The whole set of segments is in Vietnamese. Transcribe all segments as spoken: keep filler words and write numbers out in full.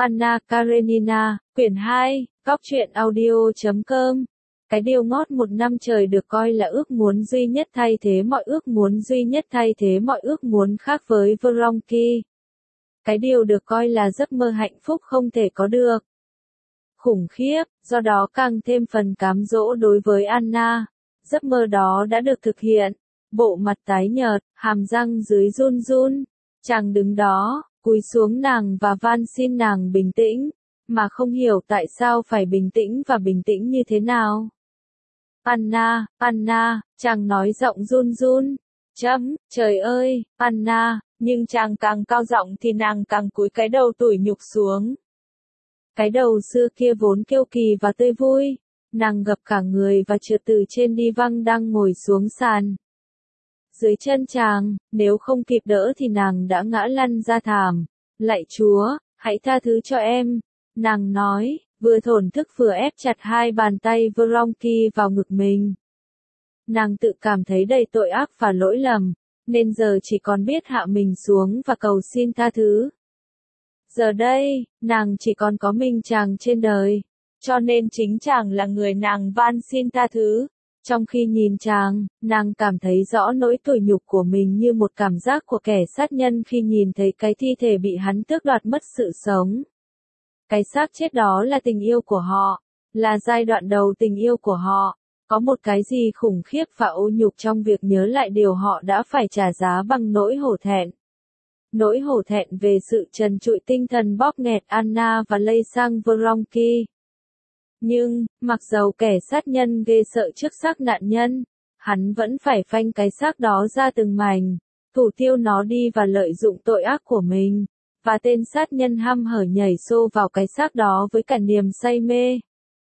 Anna Karenina, quyển hai, góc truyện audio chấm com. Cái điều ngót một năm trời được coi là ước muốn duy nhất thay thế mọi ước muốn duy nhất thay thế mọi ước muốn khác với Vronky. Cái điều được coi là giấc mơ hạnh phúc không thể có được. Khủng khiếp, do đó càng thêm phần cám dỗ đối với Anna. Giấc mơ đó đã được thực hiện. Bộ mặt tái nhợt, hàm răng dưới run run. Chàng đứng đó, cúi xuống nàng và van xin nàng bình tĩnh, mà không hiểu tại sao phải bình tĩnh và bình tĩnh như thế nào. Anna, Anna, chàng nói giọng run run. Chấm, trời ơi, Anna, nhưng chàng càng cao giọng thì nàng càng cúi cái đầu tủi nhục xuống. Cái đầu xưa kia vốn kiêu kỳ và tươi vui, nàng gập cả người và trượt từ trên đi văng đang ngồi xuống sàn. Dưới chân chàng, nếu không kịp đỡ thì nàng đã ngã lăn ra thảm. Lạy Chúa, hãy tha thứ cho em, nàng nói, vừa thổn thức vừa ép chặt hai bàn tay Vronky vào ngực mình. Nàng tự cảm thấy đầy tội ác và lỗi lầm, nên giờ chỉ còn biết hạ mình xuống và cầu xin tha thứ. Giờ đây, nàng chỉ còn có mình chàng trên đời, cho nên chính chàng là người nàng van xin tha thứ. Trong khi nhìn chàng, nàng cảm thấy rõ nỗi tủi nhục của mình như một cảm giác của kẻ sát nhân khi nhìn thấy cái thi thể bị hắn tước đoạt mất sự sống. Cái xác chết đó là tình yêu của họ, là giai đoạn đầu tình yêu của họ. Có một cái gì khủng khiếp và ô nhục trong việc nhớ lại điều họ đã phải trả giá bằng nỗi hổ thẹn. Nỗi hổ thẹn về sự trần trụi tinh thần bóp nghẹt Anna và lây sang Vronky. Nhưng, mặc dầu kẻ sát nhân ghê sợ trước xác nạn nhân, hắn vẫn phải phanh cái xác đó ra từng mảnh, thủ tiêu nó đi và lợi dụng tội ác của mình, và tên sát nhân hăm hở nhảy xô vào cái xác đó với cả niềm say mê.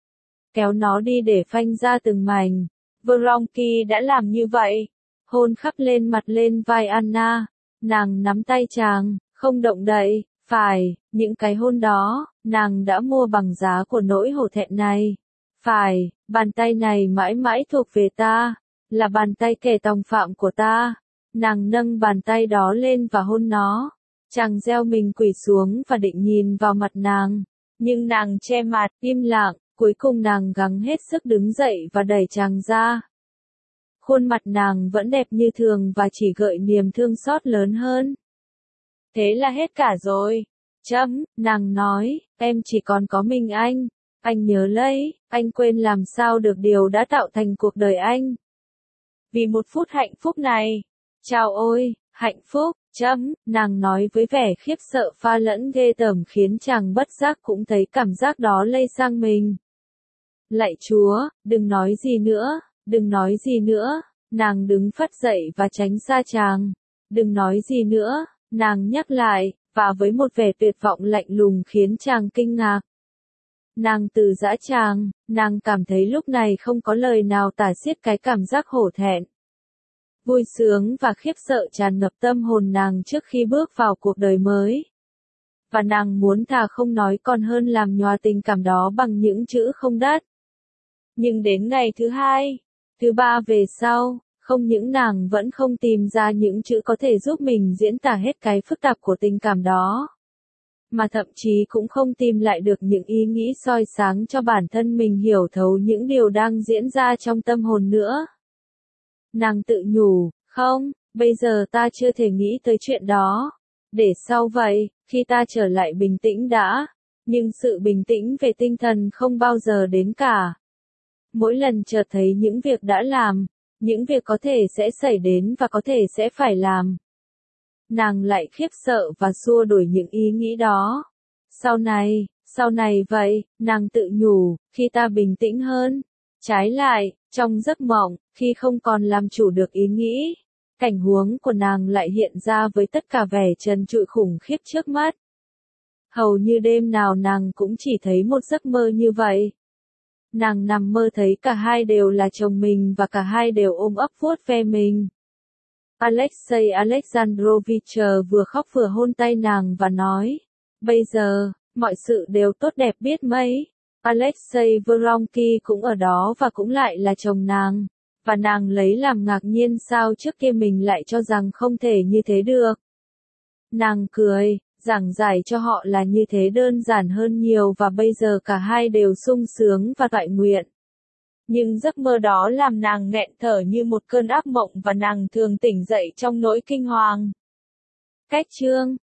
Kéo nó đi để phanh ra từng mảnh. Vronky đã làm như vậy, hôn khắp lên mặt lên vai Anna, nàng nắm tay chàng, không động đậy. Phải, những cái hôn đó, nàng đã mua bằng giá của nỗi hổ thẹn này. Phải, bàn tay này mãi mãi thuộc về ta, là bàn tay kẻ tòng phạm của ta. Nàng nâng bàn tay đó lên và hôn nó. Chàng gieo mình quỳ xuống và định nhìn vào mặt nàng. Nhưng nàng che mặt, im lặng, cuối cùng nàng gắng hết sức đứng dậy và đẩy chàng ra. Khuôn mặt nàng vẫn đẹp như thường và chỉ gợi niềm thương xót lớn hơn. Thế là hết cả rồi. Chấm, nàng nói, em chỉ còn có mình anh. Anh nhớ lấy, anh quên làm sao được điều đã tạo thành cuộc đời anh. Vì một phút hạnh phúc này. Chào ôi, hạnh phúc, chấm, nàng nói với vẻ khiếp sợ pha lẫn ghê tởm khiến chàng bất giác cũng thấy cảm giác đó lây sang mình. Lạy Chúa, đừng nói gì nữa, đừng nói gì nữa, nàng đứng phắt dậy và tránh xa chàng. Đừng nói gì nữa. Nàng nhắc lại, và với một vẻ tuyệt vọng lạnh lùng khiến chàng kinh ngạc. Nàng từ giã chàng, nàng cảm thấy lúc này không có lời nào tả xiết cái cảm giác hổ thẹn. Vui sướng và khiếp sợ tràn ngập tâm hồn nàng trước khi bước vào cuộc đời mới. Và nàng muốn thà không nói còn hơn làm nhòa tình cảm đó bằng những chữ không đắt. Nhưng đến ngày thứ hai, thứ ba về sau, không những nàng vẫn không tìm ra những chữ có thể giúp mình diễn tả hết cái phức tạp của tình cảm đó. Mà thậm chí cũng không tìm lại được những ý nghĩ soi sáng cho bản thân mình hiểu thấu những điều đang diễn ra trong tâm hồn nữa. Nàng tự nhủ, không, bây giờ ta chưa thể nghĩ tới chuyện đó. Để sau vậy, khi ta trở lại bình tĩnh đã. Nhưng sự bình tĩnh về tinh thần không bao giờ đến cả. Mỗi lần chợt thấy những việc đã làm, những việc có thể sẽ xảy đến và có thể sẽ phải làm. Nàng lại khiếp sợ và xua đuổi những ý nghĩ đó. Sau này, sau này vậy, nàng tự nhủ, khi ta bình tĩnh hơn. Trái lại, trong giấc mộng, khi không còn làm chủ được ý nghĩ, cảnh huống của nàng lại hiện ra với tất cả vẻ trần trụi khủng khiếp trước mắt. Hầu như đêm nào nàng cũng chỉ thấy một giấc mơ như vậy. Nàng nằm mơ thấy cả hai đều là chồng mình và cả hai đều ôm ấp vuốt ve mình. Alexei Alexandrovich vừa khóc vừa hôn tay nàng và nói, bây giờ, mọi sự đều tốt đẹp biết mấy. Alexei Vronky cũng ở đó và cũng lại là chồng nàng, và nàng lấy làm ngạc nhiên sao trước kia mình lại cho rằng không thể như thế được. Nàng cười, giảng giải cho họ là như thế đơn giản hơn nhiều và bây giờ cả hai đều sung sướng và toại nguyện. Nhưng giấc mơ đó làm nàng nghẹn thở như một cơn ác mộng và nàng thường tỉnh dậy trong nỗi kinh hoàng. Cách chương